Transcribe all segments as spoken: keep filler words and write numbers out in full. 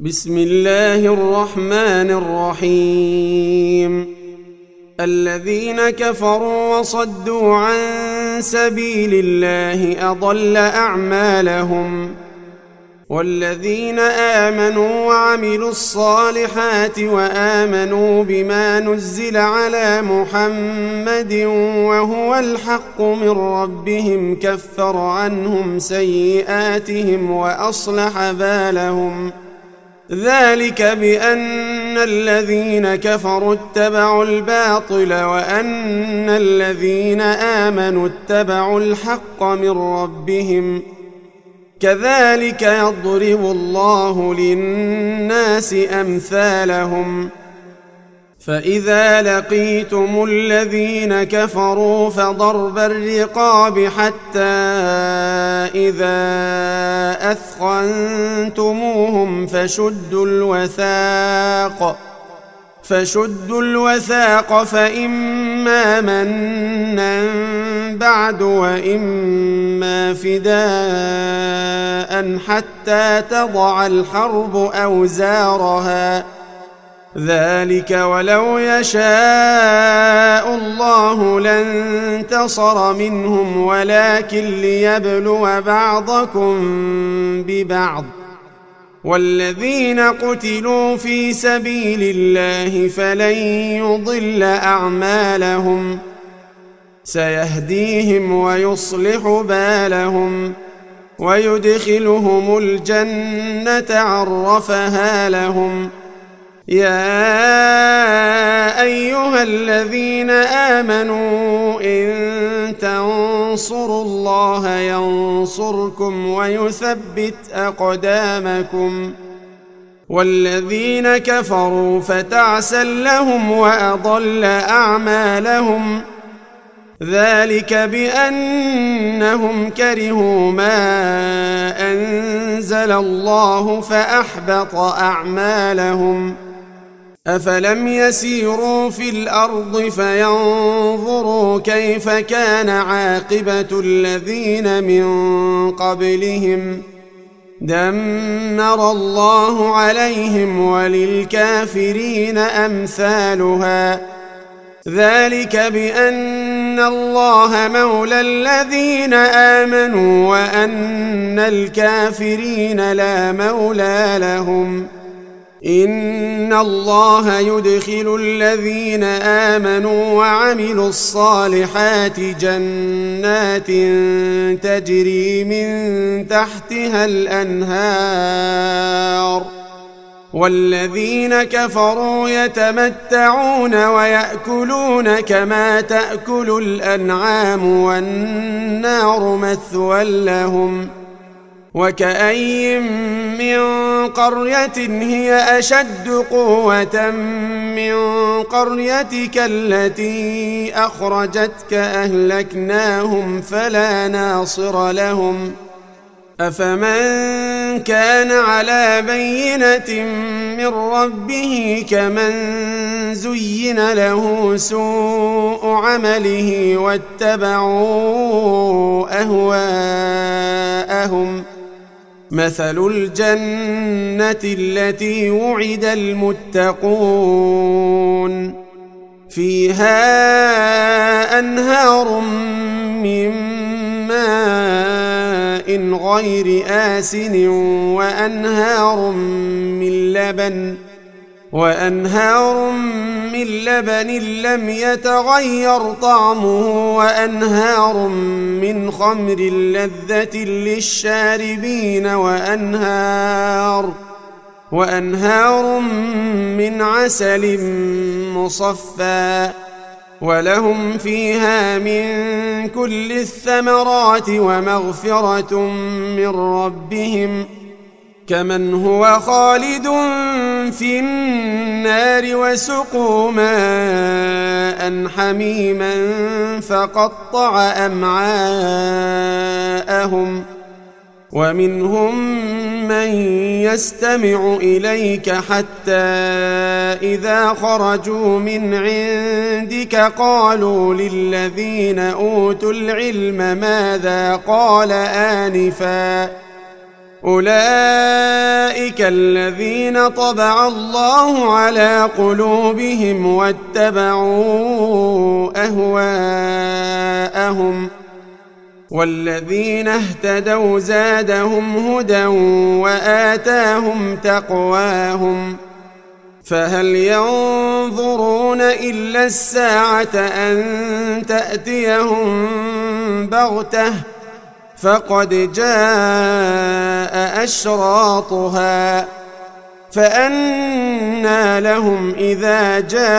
بسم الله الرحمن الرحيم. الذين كفروا وصدوا عن سبيل الله أضل أعمالهم، والذين آمنوا وعملوا الصالحات وآمنوا بما نزل على محمد وهو الحق من ربهم كفر عنهم سيئاتهم وأصلح بالهم. ذلك بأن الذين كفروا اتبعوا الباطل وأن الذين آمنوا اتبعوا الحق من ربهم. كذلك يضرب الله للناس أمثالهم. فإذا لقيتم الذين كفروا فضرب الرقاب حتى إذا أثخنتموهم فشدوا الوثاق فشدوا الوثاق فإما منا بعد وإما فداء حتى تضع الحرب أوزارها. ذلك ولو يشاء الله لانتصر منهم ولكن ليبلو بعضكم ببعض. والذين قتلوا في سبيل الله فلن يضل أعمالهم، سيهديهم ويصلح بالهم ويدخلهم الجنة عرفها لهم. يا أيها الذين آمنوا إن تنصروا الله ينصركم ويثبت أقدامكم. والذين كفروا فتعسا لهم وأضل أعمالهم. ذلك بأنهم كرهوا ما أنزل الله فأحبط أعمالهم. أفلم يسيروا في الأرض فينظروا كيف كان عاقبة الذين من قبلهم. دمر الله عليهم وللكافرين أمثالها. ذلك بأن الله مولى الذين آمنوا وأن الكافرين لا مولى لهم. إن الله يدخل الذين آمنوا وعملوا الصالحات جنات تجري من تحتها الأنهار، والذين كفروا يتمتعون ويأكلون كما تأكل الأنعام والنار مثوى لهم. وكأي من قرية هي أشد قوة من قريتك التي أخرجتك أهلكناهم فلا ناصر لهم. أفمن كان على بينة من ربه كمن زين له سوء عمله واتبعوا أهواءهم. مثل الجنة التي وعد المتقون فيها أنهار من ماء غير آسن وأنهار من لبن وأنهار من لبن لم يتغير طعمه وأنهار من خمر لذة للشاربين وأنهار وأنهار من عسل مصفى. ولهم فيها من كل الثمرات ومغفرة من ربهم، كمن هو خالد في النار وسقوا ماء حميما فقطع أمعاءهم. ومنهم من يستمع إليك حتى إذا خرجوا من عندك قالوا للذين أوتوا العلم ماذا قال آنفا أولئك الذين طبع الله على قلوبهم واتبعوا أهواءهم والذين اهتدوا زادهم هدى وآتاهم تقواهم فهل ينظرون إلا الساعة أن تأتيهم بغتة فقد جاء أشراطها فأنى لهم إذا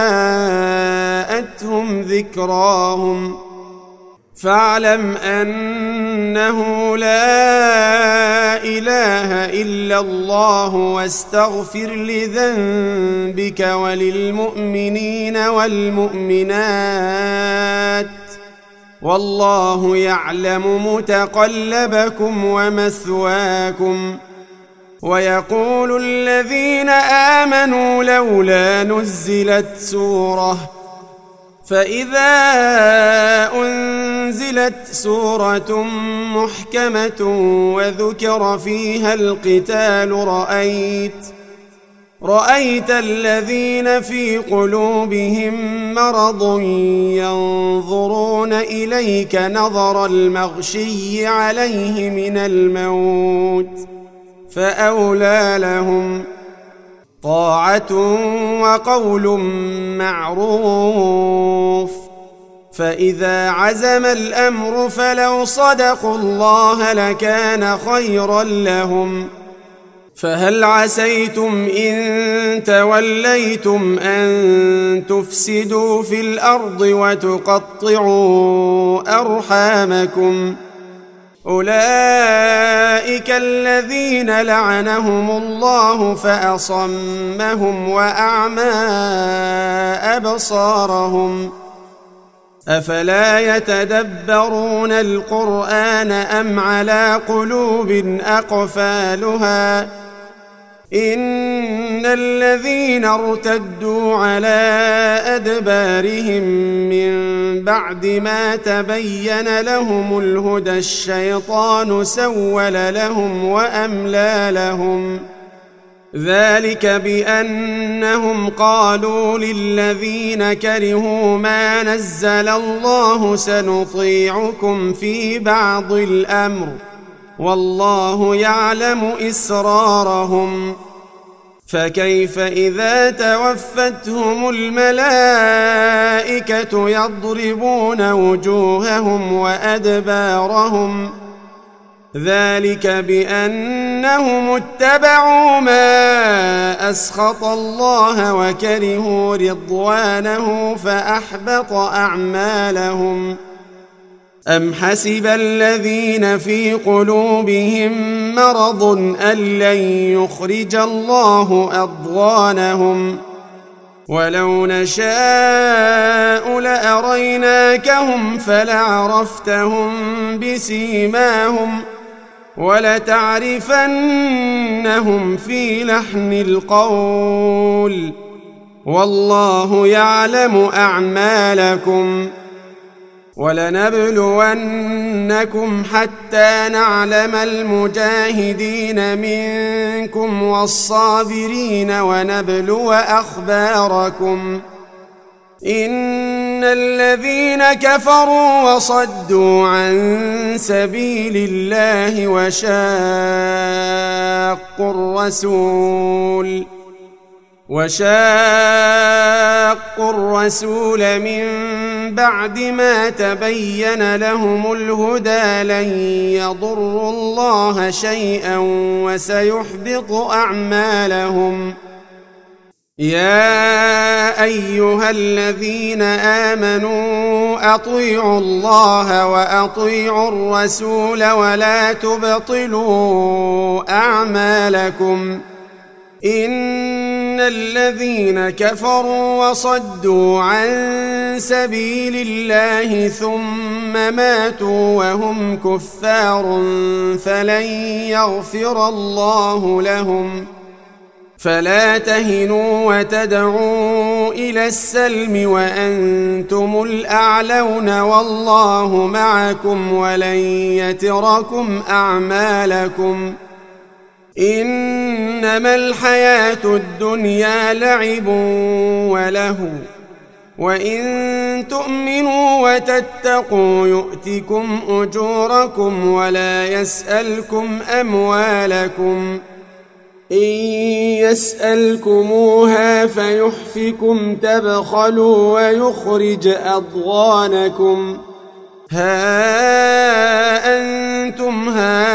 جاءتهم ذكراهم فاعلم أنه لا إله إلا الله واستغفر لذنبك وللمؤمنين والمؤمنات والله يعلم متقلبكم ومثواكم ويقول الذين آمنوا لولا نزلت سورة فإذا أنزلت سورة محكمة وذكر فيها القتال رأيت رأيت الذين في قلوبهم مرض ينظرون إليك نظر المغشي عليه من الموت فأولى لهم طاعة وقول معروف فإذا عزم الأمر فلو صدقوا الله لكان خيرا لهم فهل عسيتم إن توليتم أن تفسدوا في الأرض وتقطعوا أرحامكم أولئك الذين لعنهم الله فأصمهم وأعمى أبصارهم أفلا يتدبرون القرآن أم على قلوب أقفالها إن الذين ارتدوا على أدبارهم من بعد ما تبين لهم الهدى الشيطان سول لهم وأملى لهم ذلك بأنهم قالوا للذين كرهوا ما نزل الله سنطيعكم في بعض الأمر والله يعلم إسرارهم فكيف إذا توفتهم الملائكة يضربون وجوههم وأدبارهم ذلك بأنهم اتبعوا ما أسخط الله وكرهوا رضوانه فأحبط أعمالهم أم حسب الذين في قلوبهم مرض أن لن يخرج الله أضغانهم ولو نشاء لأريناكهم فلعرفتهم بسيماهم ولتعرفنهم في لحن القول والله يعلم أعمالكم ولنبلونكم حتى نعلم المجاهدين منكم والصابرين ونبلو أخباركم إن الذين كفروا وصدوا عن سبيل الله وشاقوا الرسول وشاقوا الرسول من بعد ما تبين لهم الهدى لن يضروا الله شيئا وسيحبط أعمالهم يا أيها الذين آمنوا أطيعوا الله وأطيعوا الرسول ولا تبطلوا أعمالكم إن الذين كفروا وصدوا عن سبيل الله ثم ماتوا وهم كفار فلن يغفر الله لهم فلا تهنوا وتدعوا إلى السلم وأنتم الأعلون والله معكم ولن يتركم أعمالكم إنما الحياة الدنيا لعب ولهو وإن تؤمنوا وتتقوا يؤتكم أجوركم ولا يسألكم أموالكم إن يسألكموها فيحفكم تبخلوا ويخرج أضغانكم ها أنتم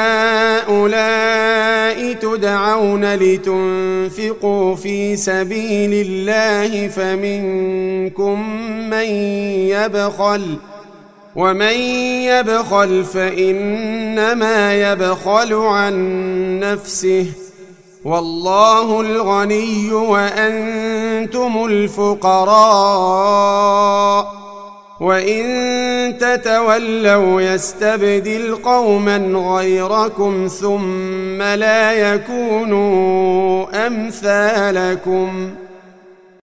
هؤلاء تدعون لتنفقوا في سبيل الله فمنكم من يبخل ومن يبخل فإنما يبخل عن نفسه والله الغني وأنتم الفقراء وإن تتولوا يستبدل قوما غيركم ثم لا يكونوا أمثالكم